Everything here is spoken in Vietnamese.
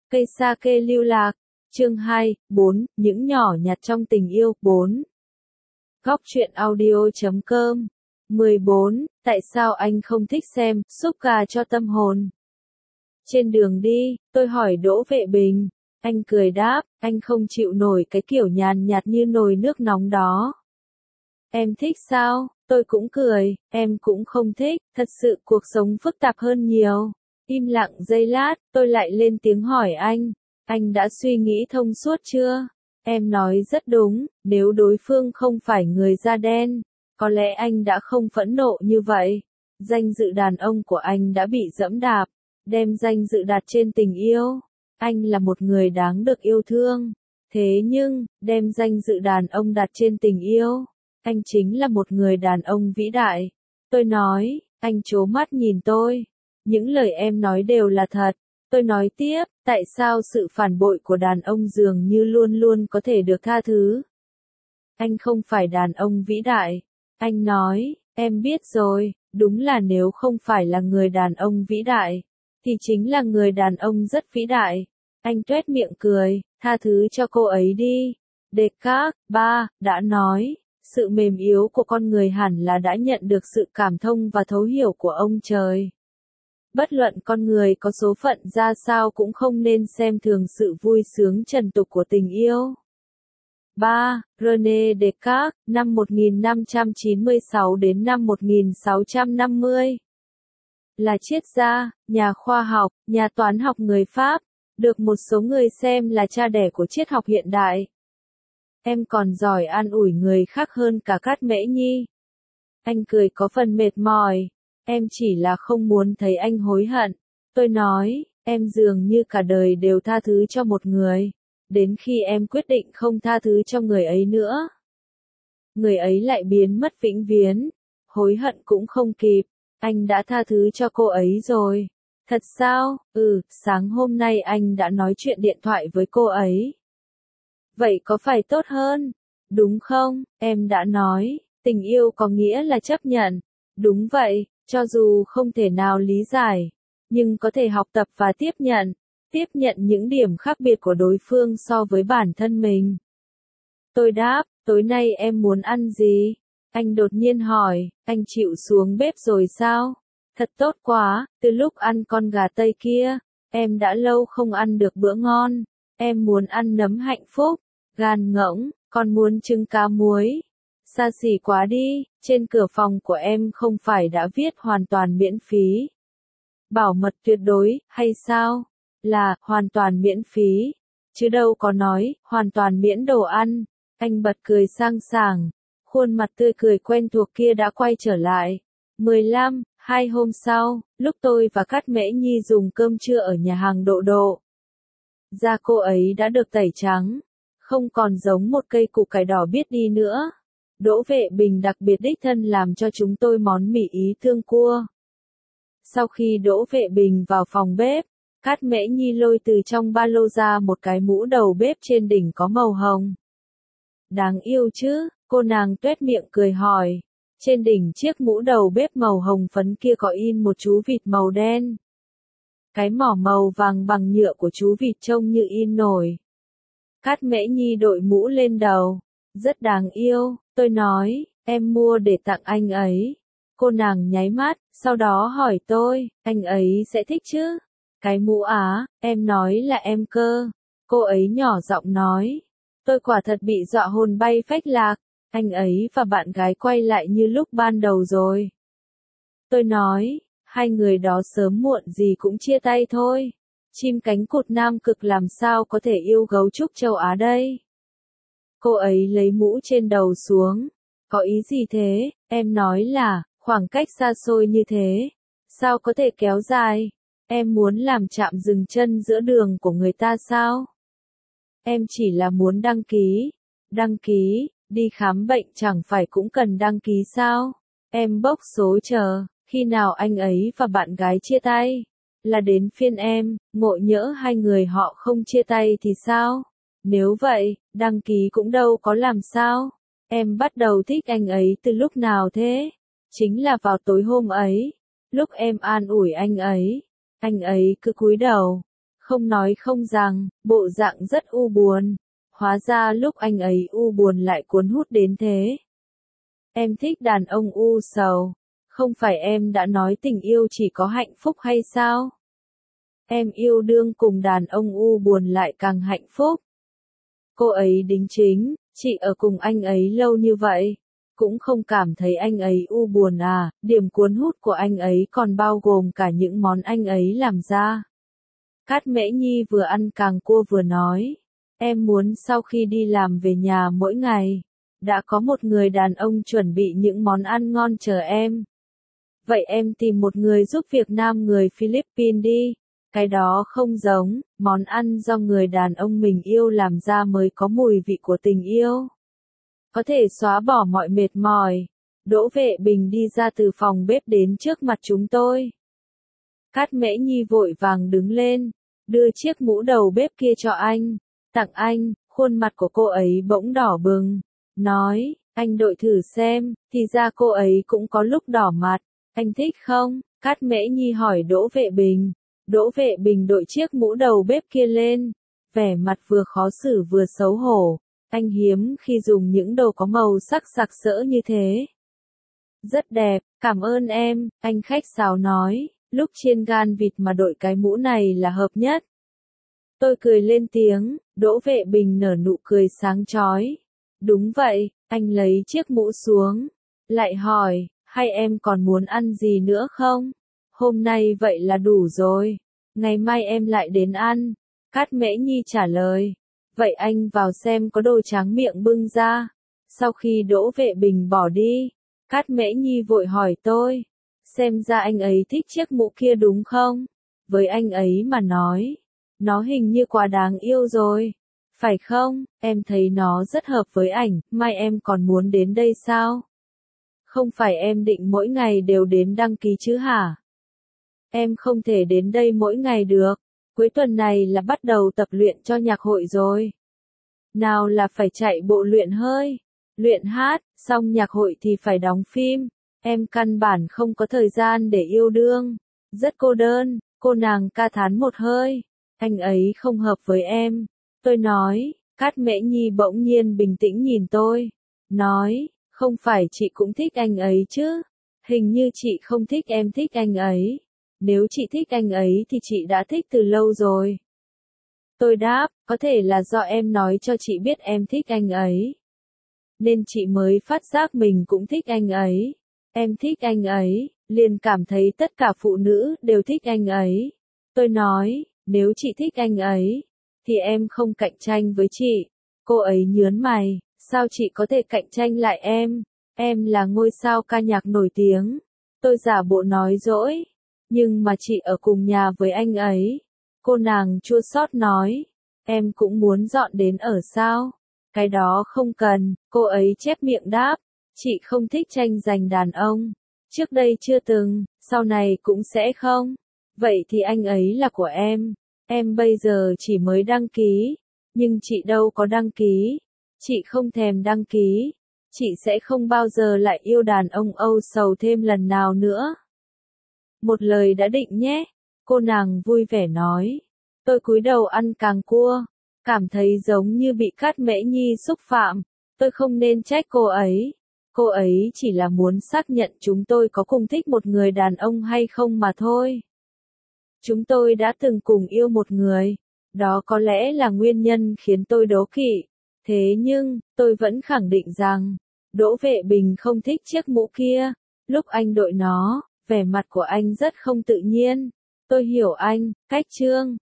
Cây sake lưu lạc. Chương 2, 4, những nhỏ nhặt trong tình yêu. 4. Góc truyện audio.com 14. Tại sao anh không thích xem súp gà cho tâm hồn? Trên đường đi, tôi hỏi Đỗ Vệ Bình. Anh cười đáp, anh không chịu nổi cái kiểu nhàn nhạt như nồi nước nóng đó. Em thích sao? Tôi cũng cười, em cũng không thích, thật sự cuộc sống phức tạp hơn nhiều. Im lặng giây lát, tôi lại lên tiếng hỏi anh đã suy nghĩ thông suốt chưa? Em nói rất đúng, nếu đối phương không phải người da đen, có lẽ anh đã không phẫn nộ như vậy. Danh dự đàn ông của anh đã bị giẫm đạp, đem danh dự đặt trên tình yêu. Anh là một người đáng được yêu thương. Thế nhưng, đem danh dự đàn ông đặt trên tình yêu, anh chính là một người đàn ông vĩ đại. Tôi nói, anh trố mắt nhìn tôi. Những lời em nói đều là thật. Tôi nói tiếp, tại sao sự phản bội của đàn ông dường như luôn luôn có thể được tha thứ? Anh không phải đàn ông vĩ đại. Anh nói, em biết rồi, đúng là nếu không phải là người đàn ông vĩ đại, thì chính là người đàn ông rất vĩ đại. Anh tuét miệng cười, tha thứ cho cô ấy đi. Descartes, 3, đã nói, sự mềm yếu của con người hẳn là đã nhận được sự cảm thông và thấu hiểu của ông trời. Bất luận con người có số phận ra sao cũng không nên xem thường sự vui sướng trần tục của tình yêu. 3. René Descartes, năm 1596 đến năm 1650. Là triết gia, nhà khoa học, nhà toán học người Pháp, được một số người xem là cha đẻ của triết học hiện đại. Em còn giỏi an ủi người khác hơn cả Cát Mễ Nhi. Anh cười có phần mệt mỏi. Em chỉ là không muốn thấy anh hối hận. Tôi nói, em dường như cả đời đều tha thứ cho một người. Đến khi em quyết định không tha thứ cho người ấy nữa, người ấy lại biến mất vĩnh viễn. Hối hận cũng không kịp. Anh đã tha thứ cho cô ấy rồi. Thật sao? Sáng hôm nay anh đã nói chuyện điện thoại với cô ấy. Vậy có phải tốt hơn? Đúng không? Em đã nói, tình yêu có nghĩa là chấp nhận. Đúng vậy, cho dù không thể nào lý giải, nhưng có thể học tập và tiếp nhận những điểm khác biệt của đối phương so với bản thân mình. Tôi đáp, tối nay em muốn ăn gì? Anh đột nhiên hỏi, anh chịu xuống bếp rồi sao? Thật tốt quá, từ lúc ăn con gà Tây kia, em đã lâu không ăn được bữa ngon. Em muốn ăn nấm hạnh phúc, gan ngỗng, còn muốn trứng cá muối. Xa xỉ quá đi, trên cửa phòng của em không phải đã viết hoàn toàn miễn phí. Bảo mật tuyệt đối, hay sao? Là, hoàn toàn miễn phí. Chứ đâu có nói, hoàn toàn miễn đồ ăn. Anh bật cười sang sảng. Khuôn mặt tươi cười quen thuộc kia đã quay trở lại. 15, 2 hôm sau, lúc tôi và Cát Mễ Nhi dùng cơm trưa ở nhà hàng Độ Độ. Da cô ấy đã được tẩy trắng, không còn giống một cây củ cải đỏ biết đi nữa. Đỗ Vệ Bình đặc biệt đích thân làm cho chúng tôi món mì ý tương cua. Sau khi Đỗ Vệ Bình vào phòng bếp, Cát Mễ Nhi lôi từ trong ba lô ra một cái mũ đầu bếp trên đỉnh có màu hồng. Đáng yêu chứ, cô nàng tuét miệng cười hỏi. Trên đỉnh chiếc mũ đầu bếp màu hồng phấn kia có in một chú vịt màu đen. Cái mỏ màu vàng bằng nhựa của chú vịt trông như in nổi. Cát Mễ Nhi đội mũ lên đầu. Rất đáng yêu, tôi nói, em mua để tặng anh ấy. Cô nàng nháy mắt, sau đó hỏi tôi, anh ấy sẽ thích chứ? Cái mũ á, em nói là em cơ. Cô ấy nhỏ giọng nói. Tôi quả thật bị dọa hồn bay phách lạc. Anh ấy và bạn gái quay lại như lúc ban đầu rồi. Tôi nói, hai người đó sớm muộn gì cũng chia tay thôi. Chim cánh cụt Nam Cực làm sao có thể yêu gấu trúc châu Á đây? Cô ấy lấy mũ trên đầu xuống. Có ý gì thế? Em nói là, khoảng cách xa xôi như thế, sao có thể kéo dài? Em muốn làm trạm dừng chân giữa đường của người ta sao? Em chỉ là muốn đăng ký. Đăng ký, đi khám bệnh chẳng phải cũng cần đăng ký sao? Em bốc số chờ, khi nào anh ấy và bạn gái chia tay? Là đến phiên em, ngộ nhỡ hai người họ không chia tay thì sao? Nếu vậy, đăng ký cũng đâu có làm sao. Em bắt đầu thích anh ấy từ lúc nào thế? Chính là vào tối hôm ấy. Lúc em an ủi anh ấy cứ cúi đầu, không nói không rằng, bộ dạng rất u buồn. Hóa ra lúc anh ấy u buồn lại cuốn hút đến thế. Em thích đàn ông u sầu. Không phải em đã nói tình yêu chỉ có hạnh phúc hay sao? Em yêu đương cùng đàn ông u buồn lại càng hạnh phúc. Cô ấy đính chính, chị ở cùng anh ấy lâu như vậy, cũng không cảm thấy anh ấy u buồn à, điểm cuốn hút của anh ấy còn bao gồm cả những món anh ấy làm ra. Cát Mễ Nhi vừa ăn càng cua vừa nói, em muốn sau khi đi làm về nhà mỗi ngày, đã có một người đàn ông chuẩn bị những món ăn ngon chờ em. Vậy em tìm một người giúp việc nam người Philippines đi. Cái đó không giống, món ăn do người đàn ông mình yêu làm ra mới có mùi vị của tình yêu. Có thể xóa bỏ mọi mệt mỏi. Đỗ Vệ Bình đi ra từ phòng bếp đến trước mặt chúng tôi. Cát Mễ Nhi vội vàng đứng lên, đưa chiếc mũ đầu bếp kia cho anh, tặng anh, khuôn mặt của cô ấy bỗng đỏ bừng, nói, anh đội thử xem, thì ra cô ấy cũng có lúc đỏ mặt, anh thích không? Cát Mễ Nhi hỏi Đỗ Vệ Bình. Đỗ Vệ Bình đội chiếc mũ đầu bếp kia lên, vẻ mặt vừa khó xử vừa xấu hổ, anh hiếm khi dùng những đồ có màu sắc sặc sỡ như thế. Rất đẹp, cảm ơn em, anh khách sáo nói, lúc chiên gan vịt mà đội cái mũ này là hợp nhất. Tôi cười lên tiếng, Đỗ Vệ Bình nở nụ cười sáng chói. Đúng vậy, anh lấy chiếc mũ xuống, lại hỏi, hay em còn muốn ăn gì nữa không? Hôm nay vậy là đủ rồi, ngày mai em lại đến ăn. Cát Mễ Nhi trả lời, vậy anh vào xem có đồ tráng miệng bưng ra. Sau khi Đỗ Vệ Bình bỏ đi, Cát Mễ Nhi vội hỏi tôi, xem ra anh ấy thích chiếc mũ kia đúng không? Với anh ấy mà nói, nó hình như quá đáng yêu rồi. Phải không, em thấy nó rất hợp với ảnh, mai em còn muốn đến đây sao? Không phải em định mỗi ngày đều đến đăng ký chứ hả? Em không thể đến đây mỗi ngày được, cuối tuần này là bắt đầu tập luyện cho nhạc hội rồi. Nào là phải chạy bộ luyện hơi, luyện hát, xong nhạc hội thì phải đóng phim, em căn bản không có thời gian để yêu đương, rất cô đơn, cô nàng ca thán một hơi, anh ấy không hợp với em. Tôi nói, Cát Mễ Nhi bỗng nhiên bình tĩnh nhìn tôi, nói, không phải chị cũng thích anh ấy chứ, hình như chị không thích em thích anh ấy. Nếu chị thích anh ấy thì chị đã thích từ lâu rồi. Tôi đáp, có thể là do em nói cho chị biết em thích anh ấy. Nên chị mới phát giác mình cũng thích anh ấy. Em thích anh ấy, liền cảm thấy tất cả phụ nữ đều thích anh ấy. Tôi nói, nếu chị thích anh ấy, thì em không cạnh tranh với chị. Cô ấy nhướng mày, sao chị có thể cạnh tranh lại em? Em là ngôi sao ca nhạc nổi tiếng. Tôi giả bộ nói dỗi. Nhưng mà chị ở cùng nhà với anh ấy. Cô nàng chua xót nói. Em cũng muốn dọn đến ở sao? Cái đó không cần, cô ấy chép miệng đáp. Chị không thích tranh giành đàn ông. Trước đây chưa từng, sau này cũng sẽ không. Vậy thì anh ấy là của em. Em bây giờ chỉ mới đăng ký. Nhưng chị đâu có đăng ký. Chị không thèm đăng ký. Chị sẽ không bao giờ lại yêu đàn ông âu sầu thêm lần nào nữa. Một lời đã định nhé, cô nàng vui vẻ nói. Tôi cúi đầu ăn càng cua, cảm thấy giống như bị Cát Mễ Nhi xúc phạm, tôi không nên trách cô ấy. Cô ấy chỉ là muốn xác nhận chúng tôi có cùng thích một người đàn ông hay không mà thôi. Chúng tôi đã từng cùng yêu một người, đó có lẽ là nguyên nhân khiến tôi đố kỵ. Thế nhưng, tôi vẫn khẳng định rằng, Đỗ Vệ Bình không thích chiếc mũ kia, lúc anh đội nó. Vẻ mặt của anh rất không tự nhiên. Tôi hiểu anh, cách trương.